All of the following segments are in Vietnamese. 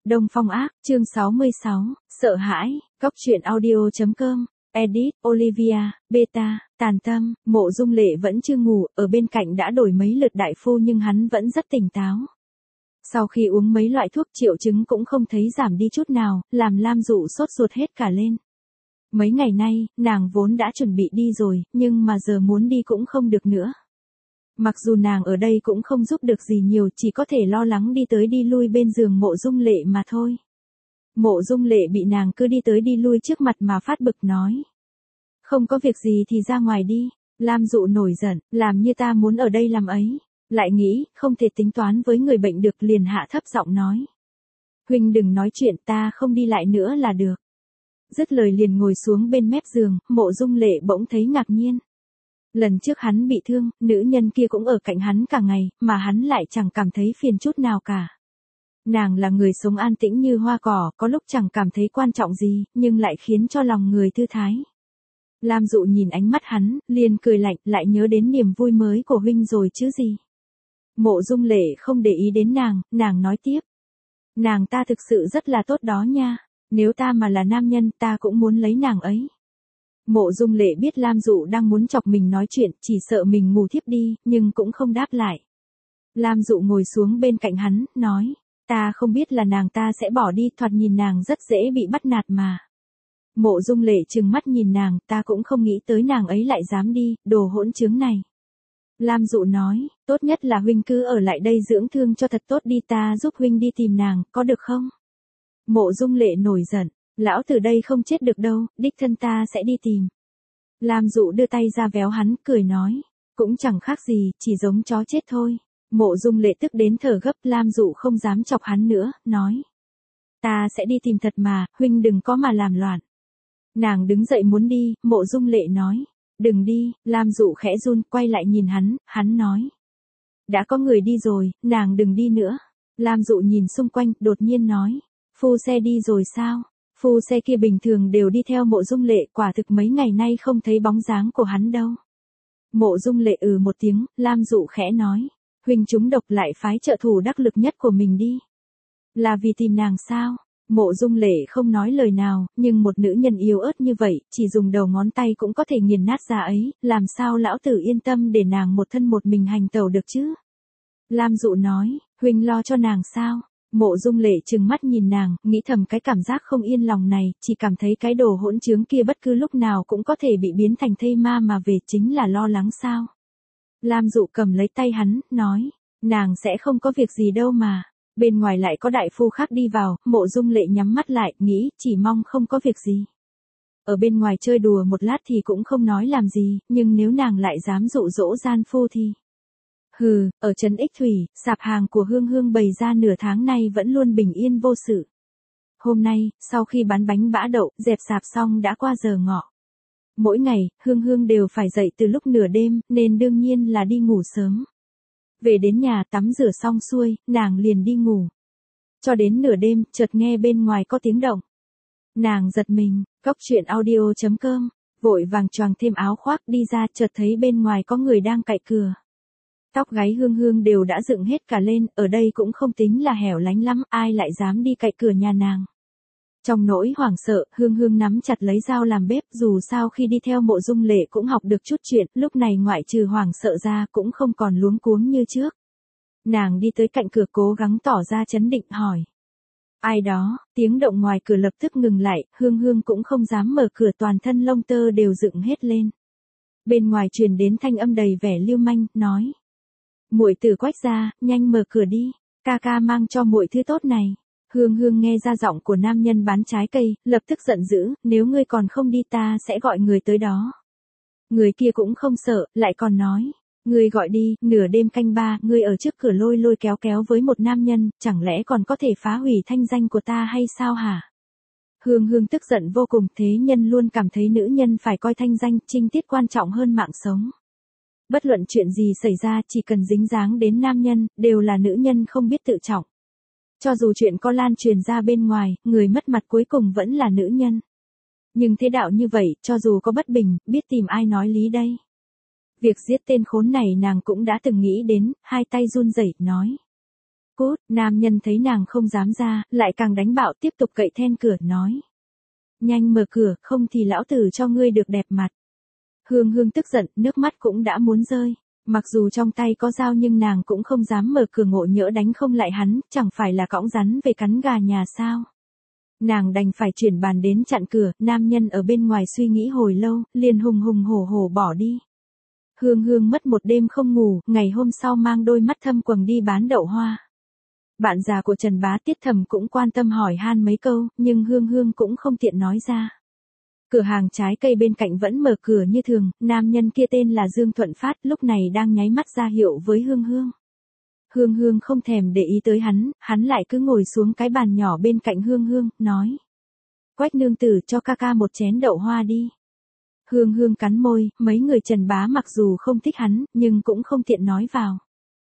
Đông Phong Ác, chương 66, sợ hãi, Cóc truyện audio.com, edit, Olivia, beta, tàn tâm, Mộ Dung Lệ vẫn chưa ngủ, ở bên cạnh đã đổi mấy lượt đại phu nhưng hắn vẫn rất tỉnh táo. Sau khi uống mấy loại thuốc triệu chứng cũng không thấy giảm đi chút nào, làm Lam Dụ sốt ruột hết cả lên. Mấy ngày nay, nàng vốn đã chuẩn bị đi rồi, nhưng mà giờ muốn đi cũng không được nữa. Mặc dù nàng ở đây cũng không giúp được gì nhiều, chỉ có thể lo lắng đi tới đi lui bên giường Mộ Dung Lệ mà thôi. Mộ Dung Lệ bị nàng cứ đi tới đi lui trước mặt mà phát bực nói. Không có việc gì thì ra ngoài đi. Lam Dụ nổi giận, làm như ta muốn ở đây làm ấy. Lại nghĩ, không thể tính toán với người bệnh được, liền hạ thấp giọng nói. Huynh đừng nói chuyện, ta không đi lại nữa là được. Dứt lời liền ngồi xuống bên mép giường, Mộ Dung Lệ bỗng thấy ngạc nhiên. Lần trước hắn bị thương, nữ nhân kia cũng ở cạnh hắn cả ngày, mà hắn lại chẳng cảm thấy phiền chút nào cả. Nàng là người sống an tĩnh như hoa cỏ, có lúc chẳng cảm thấy quan trọng gì, nhưng lại khiến cho lòng người thư thái. Lam Dụ nhìn ánh mắt hắn, liền cười lạnh, lại nhớ đến niềm vui mới của huynh rồi chứ gì. Mộ Dung Lệ không để ý đến nàng nói tiếp. Nàng ta thực sự rất là tốt đó nha, nếu ta mà là nam nhân ta cũng muốn lấy nàng ấy. Mộ Dung Lệ biết Lam Dụ đang muốn chọc mình nói chuyện, chỉ sợ mình ngủ thiếp đi, nhưng cũng không đáp lại. Lam Dụ ngồi xuống bên cạnh hắn, nói, ta không biết là nàng ta sẽ bỏ đi, thoạt nhìn nàng rất dễ bị bắt nạt mà. Mộ Dung Lệ trừng mắt nhìn nàng, ta cũng không nghĩ tới nàng ấy lại dám đi, đồ hỗn trứng này. Lam Dụ nói, tốt nhất là huynh cứ ở lại đây dưỡng thương cho thật tốt đi, ta giúp huynh đi tìm nàng, có được không? Mộ Dung Lệ nổi giận, lão từ đây không chết được đâu, đích thân ta sẽ đi tìm. Lam Dụ đưa tay ra véo hắn, cười nói, cũng chẳng khác gì, chỉ giống chó chết thôi. Mộ Dung Lệ tức đến thở gấp, Lam Dụ không dám chọc hắn nữa, nói. Ta sẽ đi tìm thật mà, huynh đừng có mà làm loạn. Nàng đứng dậy muốn đi, Mộ Dung Lệ nói. Đừng đi, Lam Dụ khẽ run, quay lại nhìn hắn nói. Đã có người đi rồi, nàng đừng đi nữa. Lam Dụ nhìn xung quanh, đột nhiên nói. Phu xe đi rồi sao? Phu xe kia bình thường đều đi theo Mộ Dung Lệ, quả thực mấy ngày nay không thấy bóng dáng của hắn đâu. Mộ Dung Lệ một tiếng, Lam Dụ khẽ nói. Huynh trúng độc lại phái trợ thủ đắc lực nhất của mình đi. Là vì tìm nàng sao? Mộ Dung Lệ không nói lời nào, nhưng một nữ nhân yếu ớt như vậy, chỉ dùng đầu ngón tay cũng có thể nghiền nát ra ấy, làm sao lão tử yên tâm để nàng một thân một mình hành tẩu được chứ? Lam Dụ nói, huynh lo cho nàng sao? Mộ Dung Lệ trừng mắt nhìn nàng, nghĩ thầm cái cảm giác không yên lòng này, chỉ cảm thấy cái đồ hỗn trướng kia bất cứ lúc nào cũng có thể bị biến thành thây ma mà về, chính là lo lắng sao? Lam Dụ cầm lấy tay hắn, nói, nàng sẽ không có việc gì đâu mà. Bên ngoài lại có đại phu khác đi vào, Mộ Dung Lệ nhắm mắt lại, nghĩ, chỉ mong không có việc gì. Ở bên ngoài chơi đùa một lát thì cũng không nói làm gì, nhưng nếu nàng lại dám dụ dỗ gian phu thì... Hừ, ở trấn Ích Thủy, sạp hàng của Hương Hương bày ra nửa tháng nay vẫn luôn bình yên vô sự. Hôm nay, sau khi bán bánh bã đậu, dẹp sạp xong đã qua giờ ngọ. Mỗi ngày, Hương Hương đều phải dậy từ lúc nửa đêm, nên đương nhiên là đi ngủ sớm. Về đến nhà tắm rửa xong xuôi, nàng liền đi ngủ. Cho đến nửa đêm, chợt nghe bên ngoài có tiếng động. Nàng giật mình, Cóc truyện audio.com, vội vàng choàng thêm áo khoác đi ra, chợt thấy bên ngoài có người đang cạy cửa. Tóc gáy Hương Hương đều đã dựng hết cả lên, ở đây cũng không tính là hẻo lánh lắm, ai lại dám đi cạy cửa nhà nàng. Trong nỗi hoảng sợ, Hương Hương nắm chặt lấy dao làm bếp, dù sao khi đi theo Mộ Dung Lệ cũng học được chút chuyện, lúc này ngoại trừ hoảng sợ ra cũng không còn luống cuống như trước. Nàng đi tới cạnh cửa cố gắng tỏ ra trấn định hỏi. Ai đó, tiếng động ngoài cửa lập tức ngừng lại, Hương Hương cũng không dám mở cửa, toàn thân lông tơ đều dựng hết lên. Bên ngoài truyền đến thanh âm đầy vẻ lưu manh, nói. Muội tử Quách gia, nhanh mở cửa đi, ca ca mang cho muội thứ tốt này. Hương Hương nghe ra giọng của nam nhân bán trái cây, lập tức giận dữ, nếu ngươi còn không đi ta sẽ gọi người tới đó. Người kia cũng không sợ, lại còn nói, ngươi gọi đi, nửa đêm canh ba, ngươi ở trước cửa lôi lôi kéo kéo với một nam nhân, chẳng lẽ còn có thể phá hủy thanh danh của ta hay sao hả? Hương Hương tức giận vô cùng, thế nhân luôn cảm thấy nữ nhân phải coi thanh danh, trinh tiết quan trọng hơn mạng sống. Bất luận chuyện gì xảy ra, chỉ cần dính dáng đến nam nhân, đều là nữ nhân không biết tự trọng. Cho dù chuyện có lan truyền ra bên ngoài, người mất mặt cuối cùng vẫn là nữ nhân. Nhưng thế đạo như vậy, cho dù có bất bình, biết tìm ai nói lý đây. Việc giết tên khốn này nàng cũng đã từng nghĩ đến, hai tay run rẩy nói. Cút, nam nhân thấy nàng không dám ra, lại càng đánh bạo tiếp tục cậy then cửa nói. Nhanh mở cửa, không thì lão tử cho ngươi được đẹp mặt. Hương Hương tức giận, nước mắt cũng đã muốn rơi. Mặc dù trong tay có dao nhưng nàng cũng không dám mở cửa, ngộ nhỡ đánh không lại hắn, chẳng phải là cõng rắn về cắn gà nhà sao. Nàng đành phải chuyển bàn đến chặn cửa, nam nhân ở bên ngoài suy nghĩ hồi lâu, liền hùng hùng hổ hổ bỏ đi. Hương Hương mất một đêm không ngủ, ngày hôm sau mang đôi mắt thâm quầng đi bán đậu hoa. Bạn già của Trần Bá Tiết Thầm cũng quan tâm hỏi han mấy câu, nhưng Hương Hương cũng không tiện nói ra. Cửa hàng trái cây bên cạnh vẫn mở cửa như thường, nam nhân kia tên là Dương Thuận Phát, lúc này đang nháy mắt ra hiệu với Hương Hương. Hương Hương không thèm để ý tới hắn lại cứ ngồi xuống cái bàn nhỏ bên cạnh Hương Hương, nói. Quách nương tử cho ca ca một chén đậu hoa đi. Hương Hương cắn môi, mấy người Trần Bá mặc dù không thích hắn, nhưng cũng không tiện nói vào.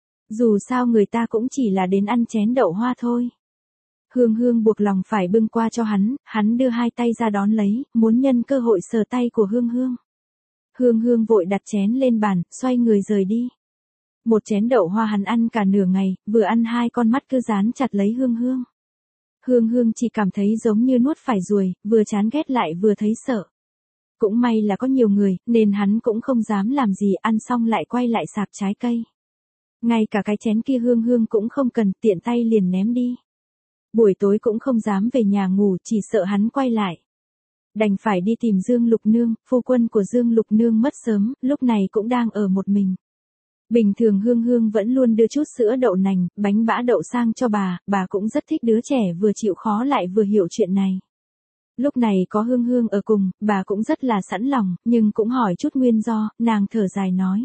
Dù sao người ta cũng chỉ là đến ăn chén đậu hoa thôi. Hương Hương buộc lòng phải bưng qua cho hắn đưa hai tay ra đón lấy, muốn nhân cơ hội sờ tay của Hương Hương. Hương Hương vội đặt chén lên bàn, xoay người rời đi. Một chén đậu hoa hắn ăn cả nửa ngày, vừa ăn hai con mắt cứ dán chặt lấy Hương Hương. Hương Hương chỉ cảm thấy giống như nuốt phải ruồi, vừa chán ghét lại vừa thấy sợ. Cũng may là có nhiều người, nên hắn cũng không dám làm gì, ăn xong lại quay lại sạp trái cây. Ngay cả cái chén kia Hương Hương cũng không cần, tiện tay liền ném đi. Buổi tối cũng không dám về nhà ngủ, chỉ sợ hắn quay lại. Đành phải đi tìm Dương Lục Nương, phu quân của Dương Lục Nương mất sớm, lúc này cũng đang ở một mình. Bình thường Hương Hương vẫn luôn đưa chút sữa đậu nành, bánh bã đậu sang cho bà cũng rất thích đứa trẻ vừa chịu khó lại vừa hiểu chuyện này. Lúc này có Hương Hương ở cùng, bà cũng rất là sẵn lòng, nhưng cũng hỏi chút nguyên do, nàng thở dài nói.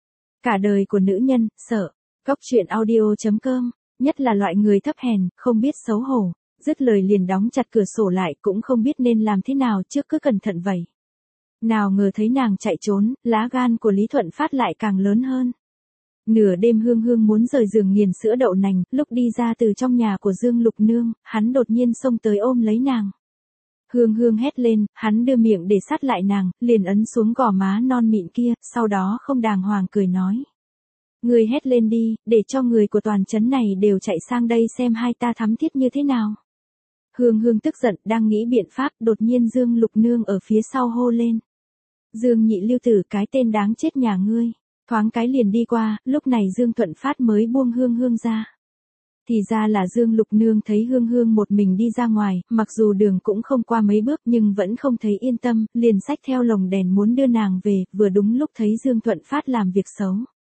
Cả đời của nữ nhân, sợ. Góc truyện audio.com, nhất là loại người thấp hèn, không biết xấu hổ. Dứt lời liền đóng chặt cửa sổ lại, cũng không biết nên làm thế nào, trước cứ cẩn thận vậy. Nào ngờ thấy nàng chạy trốn, lá gan của Lý Thuận Phát lại càng lớn hơn. Nửa đêm Hương Hương muốn rời giường nghiền sữa đậu nành, lúc đi ra từ trong nhà của Dương Lục Nương, hắn đột nhiên xông tới ôm lấy nàng. Hương Hương hét lên, hắn đưa miệng để sát lại nàng, liền ấn xuống gò má non mịn kia, sau đó không đàng hoàng cười nói. Người hét lên đi, để cho người của toàn trấn này đều chạy sang đây xem hai ta thắm thiết như thế nào. Hương Hương tức giận, đang nghĩ biện pháp, đột nhiên Dương Lục Nương ở phía sau hô lên. Dương nhị lưu tử, cái tên đáng chết nhà ngươi. Thoáng cái liền đi qua, lúc này Dương Thuận Phát mới buông Hương Hương ra. Thì ra là Dương Lục Nương thấy Hương Hương một mình đi ra ngoài, mặc dù đường cũng không qua mấy bước nhưng vẫn không thấy yên tâm, liền xách theo lồng đèn muốn đưa nàng về, vừa đúng lúc thấy Dương Thuận Phát làm việc xấu.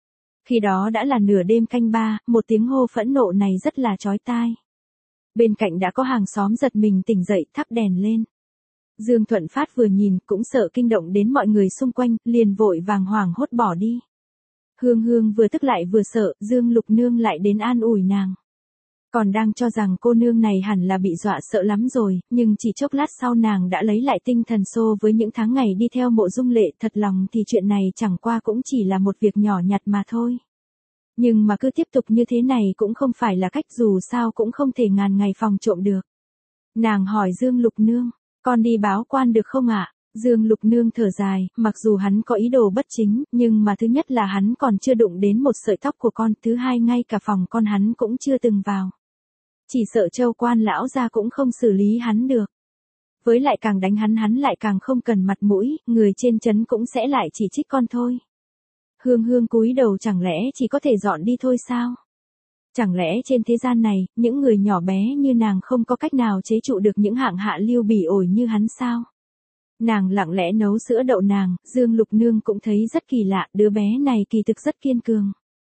Khi đó đã là nửa đêm canh ba, một tiếng hô phẫn nộ này rất là chói tai. Bên cạnh đã có hàng xóm giật mình tỉnh dậy, thắp đèn lên. Dương Thuận Phát vừa nhìn cũng sợ kinh động đến mọi người xung quanh, liền vội vàng hoảng hốt bỏ đi. Hương Hương vừa tức lại vừa sợ, Dương Lục Nương lại đến an ủi nàng. Còn đang cho rằng cô nương này hẳn là bị dọa sợ lắm rồi, nhưng chỉ chốc lát sau nàng đã lấy lại tinh thần xô với những tháng ngày đi theo Mộ Dung Lệ, thật lòng thì chuyện này chẳng qua cũng chỉ là một việc nhỏ nhặt mà thôi. Nhưng mà cứ tiếp tục như thế này cũng không phải là cách, dù sao cũng không thể ngàn ngày phòng trộm được. Nàng hỏi Dương Lục Nương, con đi báo quan được không ạ? Dương Lục Nương thở dài, mặc dù hắn có ý đồ bất chính, nhưng mà thứ nhất là hắn còn chưa đụng đến một sợi tóc của con, thứ hai ngay cả phòng con hắn cũng chưa từng vào. Chỉ sợ Châu quan lão gia cũng không xử lý hắn được. Với lại càng đánh hắn lại càng không cần mặt mũi, người trên trấn cũng sẽ lại chỉ trích con thôi. Hương Hương cúi đầu, chẳng lẽ chỉ có thể dọn đi thôi sao? Chẳng lẽ trên thế gian này, những người nhỏ bé như nàng không có cách nào chế trụ được những hạng hạ lưu bỉ ổi như hắn sao? Nàng lặng lẽ nấu sữa đậu nàng, Dương Lục Nương cũng thấy rất kỳ lạ, đứa bé này kỳ thực rất kiên cường.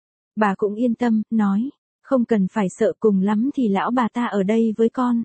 Bà cũng yên tâm, nói, không cần phải sợ, cùng lắm thì lão bà ta ở đây với con.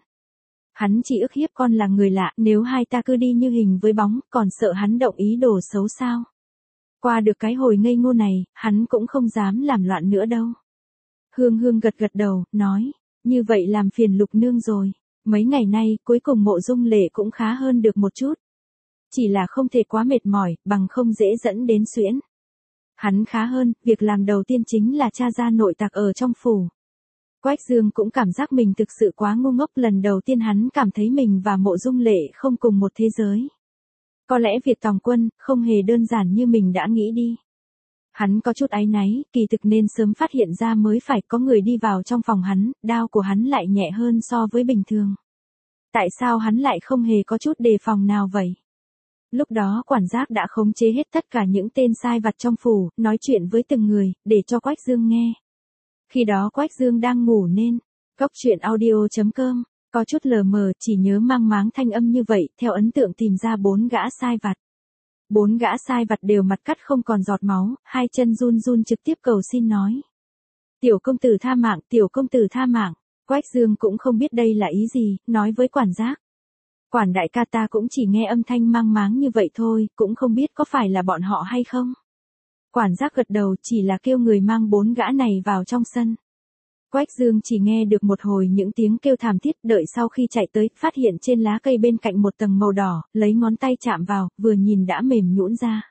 Hắn chỉ ức hiếp con là người lạ, nếu hai ta cứ đi như hình với bóng, còn sợ hắn động ý đồ xấu sao? Qua được cái hồi ngây ngô này, hắn cũng không dám làm loạn nữa đâu. Hương Hương gật gật đầu, nói, như vậy làm phiền Lục Nương rồi. Mấy ngày nay, cuối cùng Mộ Dung Lệ cũng khá hơn được một chút. Chỉ là không thể quá mệt mỏi, bằng không dễ dẫn đến suyễn. Hắn khá hơn, việc làm đầu tiên chính là tra ra nội tặc ở trong phủ. Quách Dương cũng cảm giác mình thực sự quá ngu ngốc, lần đầu tiên hắn cảm thấy mình và Mộ Dung Lệ không cùng một thế giới. Có lẽ việc tòng quân không hề đơn giản như mình đã nghĩ đi. Hắn có chút áy náy, kỳ thực nên sớm phát hiện ra mới phải, có người đi vào trong phòng hắn, đao của hắn lại nhẹ hơn so với bình thường. Tại sao hắn lại không hề có chút đề phòng nào vậy? Lúc đó quản giác đã khống chế hết tất cả những tên sai vặt trong phủ, nói chuyện với từng người, để cho Quách Dương nghe. Khi đó Quách Dương đang ngủ nên, Cốc truyện audio.com, có chút lờ mờ, chỉ nhớ mang máng thanh âm như vậy, theo ấn tượng tìm ra 4 gã sai vặt. 4 gã sai vặt đều mặt cắt không còn giọt máu, hai chân run run trực tiếp cầu xin nói. Tiểu công tử tha mạng, tiểu công tử tha mạng. Quách Dương cũng không biết đây là ý gì, nói với quản giác. Quản đại ca, ta cũng chỉ nghe âm thanh mang máng như vậy thôi, cũng không biết có phải là bọn họ hay không. Quản giác gật đầu, chỉ là kêu người mang 4 gã này vào trong sân. Quách Dương chỉ nghe được một hồi những tiếng kêu thảm thiết, đợi sau khi chạy tới, phát hiện trên lá cây bên cạnh một tầng màu đỏ, lấy ngón tay chạm vào, vừa nhìn đã mềm nhũn ra.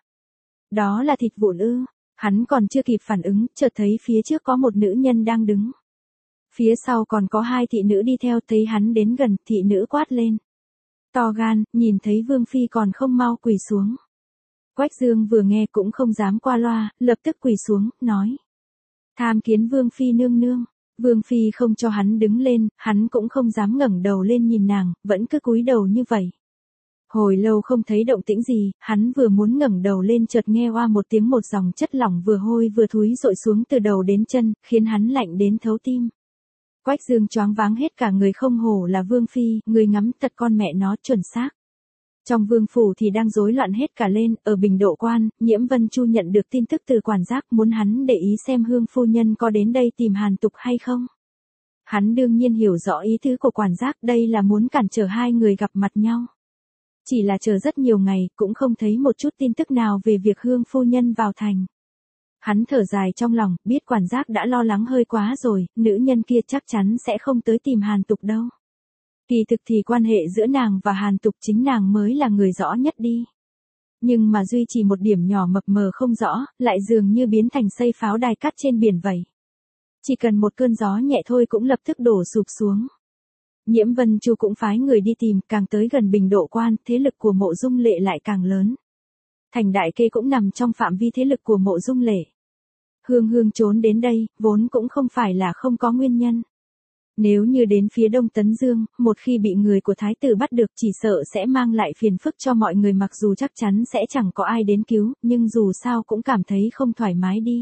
Đó là thịt vụn ư? Hắn còn chưa kịp phản ứng, chợt thấy phía trước có một nữ nhân đang đứng. Phía sau còn có 2 thị nữ đi theo, thấy hắn đến gần, thị nữ quát lên. To gan, nhìn thấy Vương Phi còn không mau quỳ xuống. Quách Dương vừa nghe cũng không dám qua loa, lập tức quỳ xuống, nói. Tham kiến Vương Phi nương nương. Vương Phi không cho hắn đứng lên, hắn cũng không dám ngẩng đầu lên nhìn nàng, vẫn cứ cúi đầu như vậy. Hồi lâu không thấy động tĩnh gì, hắn vừa muốn ngẩng đầu lên chợt nghe oa một tiếng, một dòng chất lỏng vừa hôi vừa thúi dội xuống từ đầu đến chân, khiến hắn lạnh đến thấu tim. Quách Dương choáng váng hết cả người, không hổ là Vương Phi, người ngắm thật con mẹ nó chuẩn xác. Trong vương phủ thì đang rối loạn hết cả lên, ở Bình Độ Quan, Nhiễm Vân Chu nhận được tin tức từ quản giác, muốn hắn để ý xem Hương phu nhân có đến đây tìm Hàn Tục hay không. Hắn đương nhiên hiểu rõ ý tứ của quản giác, đây là muốn cản trở hai người gặp mặt nhau. Chỉ là chờ rất nhiều ngày, cũng không thấy một chút tin tức nào về việc Hương phu nhân vào thành. Hắn thở dài trong lòng, biết quản giác đã lo lắng hơi quá rồi, nữ nhân kia chắc chắn sẽ không tới tìm Hàn Tục đâu. Kỳ thực thì quan hệ giữa nàng và Hàn Tục chính nàng mới là người rõ nhất đi. Nhưng mà duy trì một điểm nhỏ mập mờ không rõ, lại dường như biến thành xây pháo đài cắt trên biển vậy. Chỉ cần một cơn gió nhẹ thôi cũng lập tức đổ sụp xuống. Nhiễm Vân Chu cũng phái người đi tìm, càng tới gần Bình Độ Quan, thế lực của Mộ Dung Lệ lại càng lớn. Thành Đại Kê cũng nằm trong phạm vi thế lực của Mộ Dung Lệ. Hương trốn đến đây, vốn cũng không phải là không có nguyên nhân. Nếu như đến phía Đông Tấn Dương, một khi bị người của Thái tử bắt được chỉ sợ sẽ mang lại phiền phức cho mọi người, mặc dù chắc chắn sẽ chẳng có ai đến cứu, nhưng dù sao cũng cảm thấy không thoải mái đi.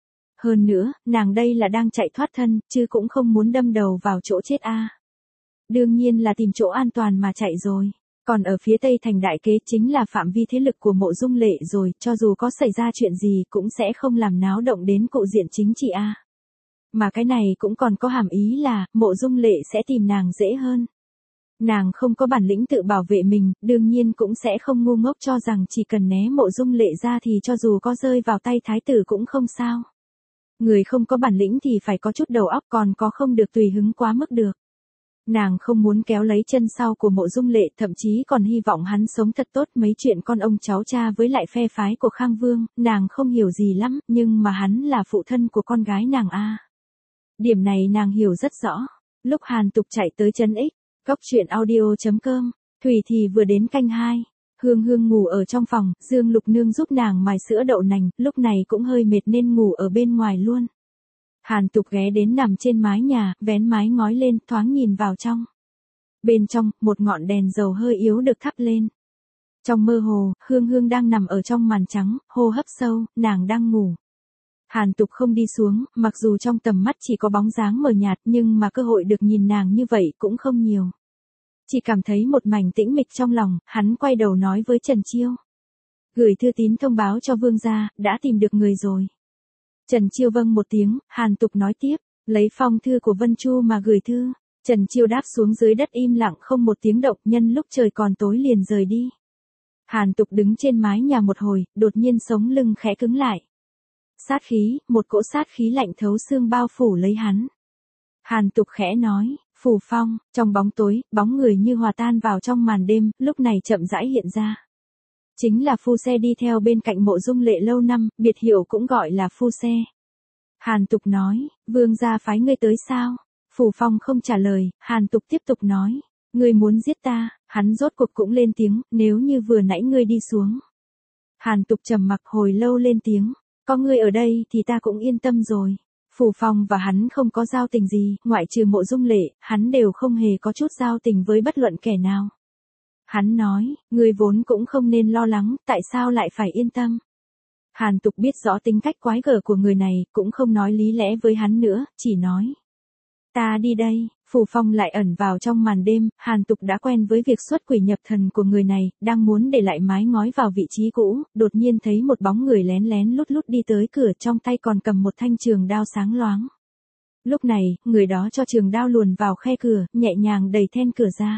Hơn nữa, nàng đây là đang chạy thoát thân, chứ cũng không muốn đâm đầu vào chỗ chết a. Đương nhiên là tìm chỗ an toàn mà chạy rồi. Còn ở phía Tây Thành Đại Kế chính là phạm vi thế lực của Mộ Dung Lệ rồi, cho dù có xảy ra chuyện gì cũng sẽ không làm náo động đến cục diện chính trị a. Mà cái này cũng còn có hàm ý là, Mộ Dung Lệ sẽ tìm nàng dễ hơn. Nàng không có bản lĩnh tự bảo vệ mình, đương nhiên cũng sẽ không ngu ngốc cho rằng chỉ cần né Mộ Dung Lệ ra thì cho dù có rơi vào tay thái tử cũng không sao. Người không có bản lĩnh thì phải có chút đầu óc, còn có không được tùy hứng quá mức được. Nàng không muốn kéo lấy chân sau của Mộ Dung Lệ, thậm chí còn hy vọng hắn sống thật tốt. Mấy chuyện con ông cháu cha với lại phe phái của Khang Vương, nàng không hiểu gì lắm, nhưng mà hắn là phụ thân của con gái nàng a. Điểm này nàng hiểu rất rõ. Lúc Hàn Tục chạy tới trấn X, Cốc truyện audio.com, Thủy thì vừa đến canh 2. Hương ngủ ở trong phòng, Dương Lục Nương giúp nàng mài sữa đậu nành, lúc này cũng hơi mệt nên ngủ ở bên ngoài luôn. Hàn Tục ghé đến nằm trên mái nhà, vén mái ngói lên, thoáng nhìn vào trong. Bên trong, một ngọn đèn dầu hơi yếu được thắp lên. Trong mơ hồ, Hương đang nằm ở trong màn trắng, hô hấp sâu, nàng đang ngủ. Hàn Tục không đi xuống, mặc dù trong tầm mắt chỉ có bóng dáng mờ nhạt, nhưng mà cơ hội được nhìn nàng như vậy cũng không nhiều. Chỉ cảm thấy một mảnh tĩnh mịch trong lòng, hắn quay đầu nói với Trần Chiêu. Gửi thư tín thông báo cho vương gia, đã tìm được người rồi. Trần Chiêu vâng một tiếng, Hàn Tục nói tiếp, lấy phong thư của Vân Chu mà gửi thư. Trần Chiêu đáp xuống dưới đất im lặng không một tiếng động, nhân lúc trời còn tối liền rời đi. Hàn Tục đứng trên mái nhà một hồi, đột nhiên sống lưng khẽ cứng lại. Sát khí, một cỗ sát khí lạnh thấu xương bao phủ lấy hắn. Hàn Tục khẽ nói, Phủ Phong, trong bóng tối, bóng người như hòa tan vào trong màn đêm, lúc này chậm rãi hiện ra. Chính là phu xe đi theo bên cạnh Mộ Dung Lệ lâu năm, biệt hiệu cũng gọi là phu xe. Hàn Tục nói, vương gia phái ngươi tới sao? Phủ Phong không trả lời, Hàn Tục tiếp tục nói, ngươi muốn giết ta, hắn rốt cuộc cũng lên tiếng, nếu như vừa nãy ngươi đi xuống. Hàn Tục trầm mặc hồi lâu lên tiếng, có ngươi ở đây thì ta cũng yên tâm rồi. Phù Phong và hắn không có giao tình gì, ngoại trừ Mộ Dung Lệ, hắn đều không hề có chút giao tình với bất luận kẻ nào. Hắn nói, ngươi vốn cũng không nên lo lắng, tại sao lại phải yên tâm. Hàn Tục biết rõ tính cách quái gở của người này, cũng không nói lý lẽ với hắn nữa, chỉ nói. Ta đi đây. Phù Phong lại ẩn vào trong màn đêm, Hàn Tục đã quen với việc xuất quỷ nhập thần của người này, đang muốn để lại mái ngói vào vị trí cũ, đột nhiên thấy một bóng người lén lén lút lút đi tới cửa, trong tay còn cầm một thanh trường đao sáng loáng. Lúc này, người đó cho trường đao luồn vào khe cửa, nhẹ nhàng đẩy then cửa ra.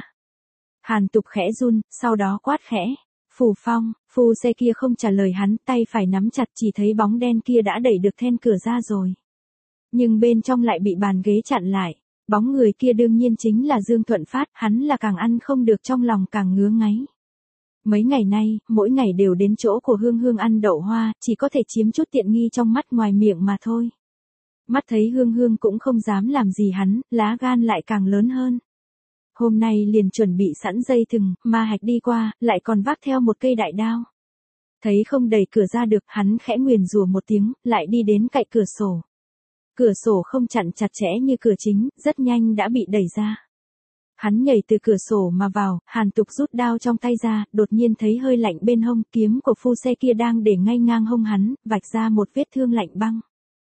Hàn Tục khẽ run, sau đó quát khẽ. Phù Phong, phu xe kia không trả lời hắn, tay phải nắm chặt, chỉ thấy bóng đen kia đã đẩy được then cửa ra rồi. Nhưng bên trong lại bị bàn ghế chặn lại. Bóng người kia đương nhiên chính là Dương Thuận Phát, hắn là càng ăn không được trong lòng càng ngứa ngáy. Mấy ngày nay, mỗi ngày đều đến chỗ của Hương Hương ăn đậu hoa, chỉ có thể chiếm chút tiện nghi trong mắt ngoài miệng mà thôi. Mắt thấy Hương Hương cũng không dám làm gì hắn, lá gan lại càng lớn hơn. Hôm nay liền chuẩn bị sẵn dây thừng, Ma Hạch đi qua, lại còn vác theo một cây đại đao. Thấy không đẩy cửa ra được, hắn khẽ nguyền rủa một tiếng, lại đi đến cạnh cửa sổ. Cửa sổ không chặn chặt chẽ như cửa chính, rất nhanh đã bị đẩy ra. Hắn nhảy từ cửa sổ mà vào, Hàn Tục rút đao trong tay ra, đột nhiên thấy hơi lạnh bên hông, kiếm của phu xe kia đang để ngay ngang hông hắn, vạch ra một vết thương lạnh băng.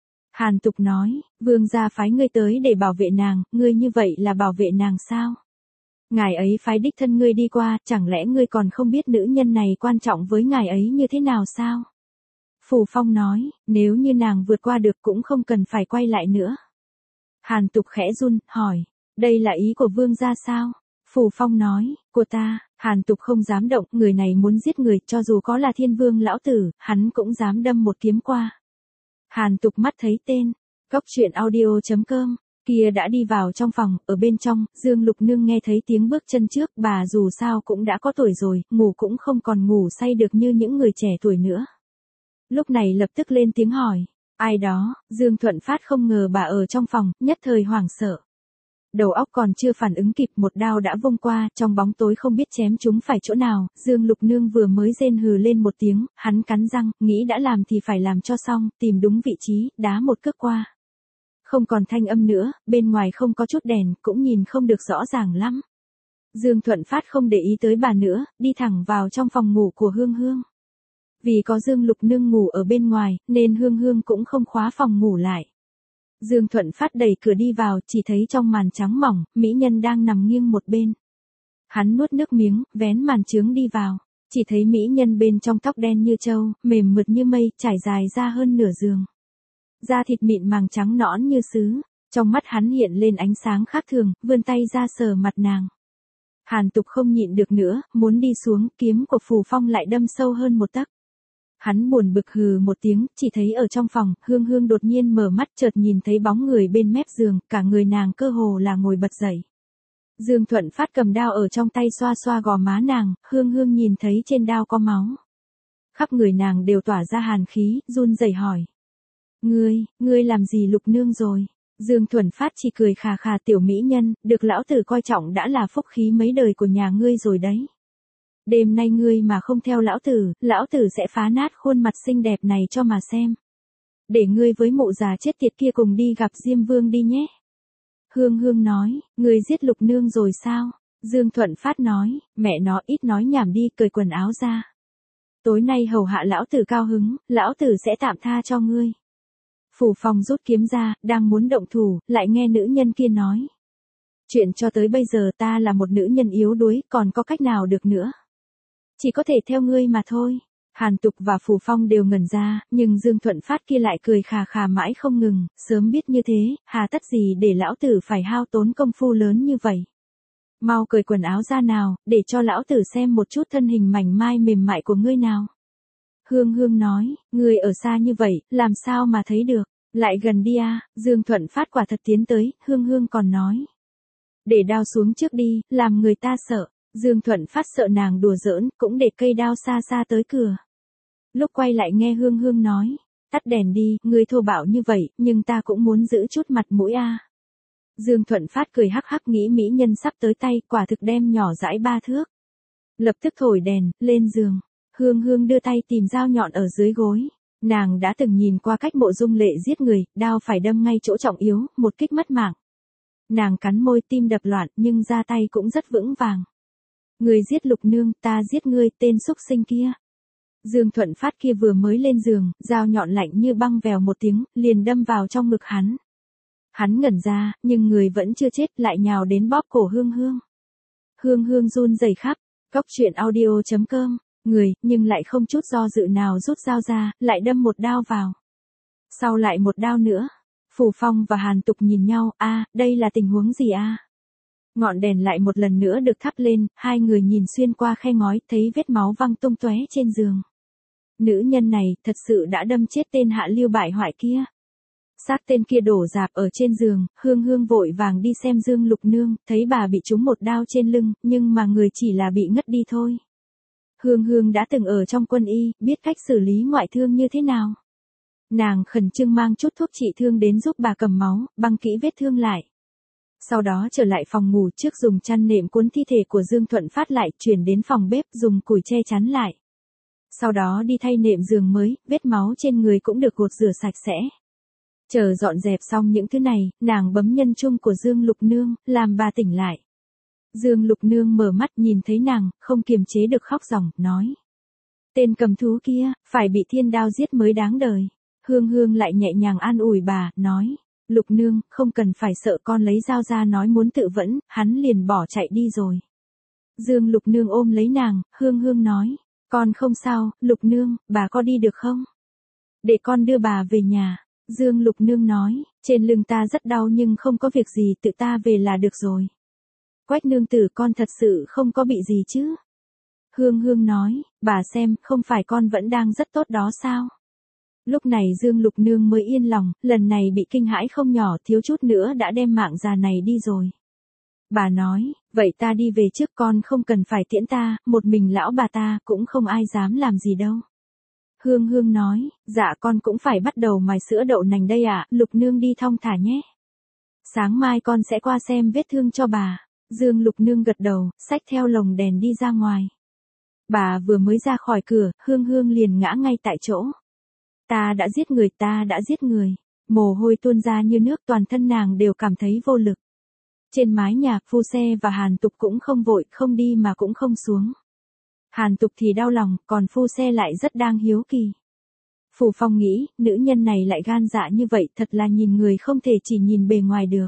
Hàn Tục nói, vương gia phái ngươi tới để bảo vệ nàng, ngươi như vậy là bảo vệ nàng sao? Ngài ấy phái đích thân ngươi đi qua, chẳng lẽ ngươi còn không biết nữ nhân này quan trọng với ngài ấy như thế nào sao? Phù Phong nói, nếu như nàng vượt qua được cũng không cần phải quay lại nữa. Hàn Tục khẽ run, hỏi, đây là ý của vương gia sao? Phù Phong nói, của ta. Hàn Tục không dám động, người này muốn giết người, cho dù có là Thiên Vương lão tử, hắn cũng dám đâm một kiếm qua. Hàn Tục mắt thấy tên, Cốc Truyện Audio.com, kia đã đi vào trong phòng, ở bên trong, Dương Lục Nương nghe thấy tiếng bước chân trước, bà dù sao cũng đã có tuổi rồi, ngủ cũng không còn ngủ say được như những người trẻ tuổi nữa. Lúc này lập tức lên tiếng hỏi, ai đó, Dương Thuận Phát không ngờ bà ở trong phòng, nhất thời hoảng sợ. Đầu óc còn chưa phản ứng kịp, một đao đã vung qua, trong bóng tối không biết chém chúng phải chỗ nào, Dương Lục Nương vừa mới rên hừ lên một tiếng, hắn cắn răng, nghĩ đã làm thì phải làm cho xong, tìm đúng vị trí, đá một cước qua. Không còn thanh âm nữa, bên ngoài không có chút đèn, cũng nhìn không được rõ ràng lắm. Dương Thuận Phát không để ý tới bà nữa, đi thẳng vào trong phòng ngủ của Hương Hương. Vì có Dương Lục Nương ngủ ở bên ngoài, nên Hương Hương cũng không khóa phòng ngủ lại. Dương Thuận Phát đẩy cửa đi vào, chỉ thấy trong màn trắng mỏng, mỹ nhân đang nằm nghiêng một bên. Hắn nuốt nước miếng, vén màn chướng đi vào. Chỉ thấy mỹ nhân bên trong tóc đen như trâu, mềm mượt như mây, trải dài ra hơn nửa giường. Da thịt mịn màng trắng nõn như sứ. Trong mắt hắn hiện lên ánh sáng khác thường, vươn tay ra sờ mặt nàng. Hàn Tục không nhịn được nữa, muốn đi xuống, kiếm của Phù Phong lại đâm sâu hơn một tấc. Hắn buồn bực hừ một tiếng, chỉ thấy ở trong phòng, Hương Hương đột nhiên mở mắt, chợt nhìn thấy bóng người bên mép giường, cả người nàng cơ hồ là ngồi bật dậy. Dương Thuận Phát cầm đao ở trong tay xoa xoa gò má nàng, Hương Hương nhìn thấy trên đao có máu. Khắp người nàng đều tỏa ra hàn khí, run rẩy hỏi. Ngươi làm gì Lục Nương rồi? Dương Thuận Phát chỉ cười khà khà, tiểu mỹ nhân, được lão tử coi trọng đã là phúc khí mấy đời của nhà ngươi rồi đấy. Đêm nay ngươi mà không theo lão tử sẽ phá nát khuôn mặt xinh đẹp này cho mà xem. Để ngươi với mụ già chết tiệt kia cùng đi gặp Diêm Vương đi nhé. Hương Hương nói, ngươi giết Lục Nương rồi sao? Dương Thuận Phát nói, mẹ nó ít nói nhảm đi, cởi quần áo ra. Tối nay hầu hạ lão tử cao hứng, lão tử sẽ tạm tha cho ngươi. Phù Phong rút kiếm ra, đang muốn động thủ, lại nghe nữ nhân kia nói. Chuyện cho tới bây giờ ta là một nữ nhân yếu đuối, còn có cách nào được nữa. Chỉ có thể theo ngươi mà thôi. Hàn Tục và Phù Phong đều ngẩn ra, nhưng Dương Thuận Phát kia lại cười khà khà mãi không ngừng, sớm biết như thế, hà tất gì để lão tử phải hao tốn công phu lớn như vậy. Mau cởi quần áo ra nào, để cho lão tử xem một chút thân hình mảnh mai mềm mại của ngươi nào. Hương Hương nói, ngươi ở xa như vậy, làm sao mà thấy được, lại gần đi à, Dương Thuận Phát quả thật tiến tới, Hương Hương còn nói. Để đao xuống trước đi, làm người ta sợ. Dương Thuận Phát sợ nàng đùa giỡn, cũng để cây đao xa xa tới cửa. Lúc quay lại nghe Hương Hương nói, tắt đèn đi, ngươi thô bạo như vậy, nhưng ta cũng muốn giữ chút mặt mũi a. Dương Thuận Phát cười hắc hắc, nghĩ mỹ nhân sắp tới tay, quả thực đem nhỏ dãi 3 thước. Lập tức thổi đèn, lên giường. Hương Hương đưa tay tìm dao nhọn ở dưới gối. Nàng đã từng nhìn qua cách Mộ Dung Lệ giết người, đao phải đâm ngay chỗ trọng yếu, một kích mất mạng. Nàng cắn môi, tim đập loạn, nhưng ra tay cũng rất vững vàng. Người giết Lục Nương, ta giết ngươi, tên xúc sinh kia. Dương Thuận Phát kia vừa mới lên giường, dao nhọn lạnh như băng vèo một tiếng, liền đâm vào trong ngực hắn. Hắn ngẩn ra, nhưng người vẫn chưa chết, lại nhào đến bóp cổ Hương Hương. Hương Hương run rẩy khắp. Góc truyện audio.com. Người, nhưng lại không chút do dự nào rút dao ra, lại đâm một đao vào. Sau lại một đao nữa. Phù Phong và Hàn Tục nhìn nhau, đây là tình huống gì a? Ngọn đèn lại một lần nữa được thắp lên, hai người nhìn xuyên qua khe ngói, thấy vết máu văng tung tóe trên giường. Nữ nhân này, thật sự đã đâm chết tên hạ lưu bại hoại kia. Xác tên kia đổ rạp ở trên giường, Hương Hương vội vàng đi xem Dương Lục Nương, thấy bà bị trúng một đao trên lưng, nhưng mà người chỉ là bị ngất đi thôi. Hương Hương đã từng ở trong quân y, biết cách xử lý ngoại thương như thế nào. Nàng khẩn trương mang chút thuốc trị thương đến giúp bà cầm máu, băng kỹ vết thương lại. Sau đó trở lại phòng ngủ trước dùng chăn nệm cuốn thi thể của Dương Thuận Phát lại, chuyển đến phòng bếp dùng củi che chắn lại. Sau đó đi thay nệm giường mới, vết máu trên người cũng được gột rửa sạch sẽ. Chờ dọn dẹp xong những thứ này, nàng bấm nhân chung của Dương Lục Nương, làm bà tỉnh lại. Dương Lục Nương mở mắt nhìn thấy nàng, không kiềm chế được khóc ròng, nói. Tên cầm thú kia, phải bị thiên đao giết mới đáng đời. Hương Hương lại nhẹ nhàng an ủi bà, nói. Lục Nương, không cần phải sợ, con lấy dao ra nói muốn tự vẫn, hắn liền bỏ chạy đi rồi. Dương Lục Nương ôm lấy nàng, Hương Hương nói. Con không sao, Lục Nương, bà có đi được không? Để con đưa bà về nhà. Dương Lục Nương nói, trên lưng ta rất đau nhưng không có việc gì, tự ta về là được rồi. Quách nương tử, con thật sự không có bị gì chứ? Hương Hương nói, bà xem, không phải con vẫn đang rất tốt đó sao? Lúc này Dương Lục Nương mới yên lòng, lần này bị kinh hãi không nhỏ, thiếu chút nữa đã đem mạng già này đi rồi. Bà nói, vậy ta đi về trước, con không cần phải tiễn ta, một mình lão bà ta cũng không ai dám làm gì đâu. Hương Hương nói, dạ con cũng phải bắt đầu mài sữa đậu nành đây ạ, Lục Nương đi thong thả nhé. Sáng mai con sẽ qua xem vết thương cho bà. Dương Lục Nương gật đầu, xách theo lồng đèn đi ra ngoài. Bà vừa mới ra khỏi cửa, Hương Hương liền ngã ngay tại chỗ. Ta đã giết người, ta đã giết người. Mồ hôi tuôn ra như nước, toàn thân nàng đều cảm thấy vô lực. Trên mái nhà, Phu Xe và Hàn Tục cũng không vội, không đi mà cũng không xuống. Hàn Tục thì đau lòng, còn Phu Xe lại rất đang hiếu kỳ. Phù Phong nghĩ, nữ nhân này lại gan dạ như vậy, thật là nhìn người không thể chỉ nhìn bề ngoài được.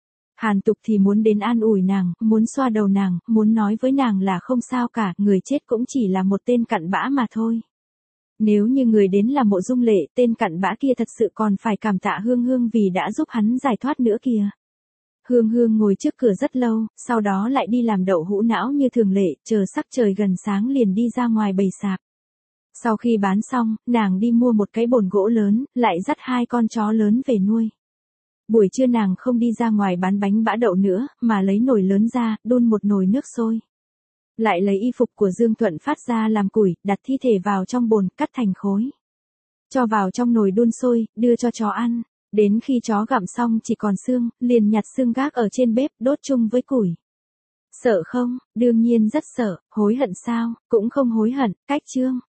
Hàn Tục thì muốn đến an ủi nàng, muốn xoa đầu nàng, muốn nói với nàng là không sao cả, người chết cũng chỉ là một tên cặn bã mà thôi. Nếu như người đến là Mộ Dung Lệ, tên cặn bã kia thật sự còn phải cảm tạ Hương Hương vì đã giúp hắn giải thoát nữa kìa. Hương Hương ngồi trước cửa rất lâu, sau đó lại đi làm đậu hũ não như thường lệ, chờ sắc trời gần sáng liền đi ra ngoài bày sạp. Sau khi bán xong, nàng đi mua một cái bồn gỗ lớn, lại dắt hai con chó lớn về nuôi. Buổi trưa nàng không đi ra ngoài bán bánh bã đậu nữa, mà lấy nồi lớn ra, đun một nồi nước sôi. Lại lấy y phục của Dương Thuận Phát ra làm củi, đặt thi thể vào trong bồn, cắt thành khối. Cho vào trong nồi đun sôi, đưa cho chó ăn. Đến khi chó gặm xong chỉ còn xương, liền nhặt xương gác ở trên bếp, đốt chung với củi. Sợ không? Đương nhiên rất sợ. Hối hận sao? Cũng không hối hận. Cách chương.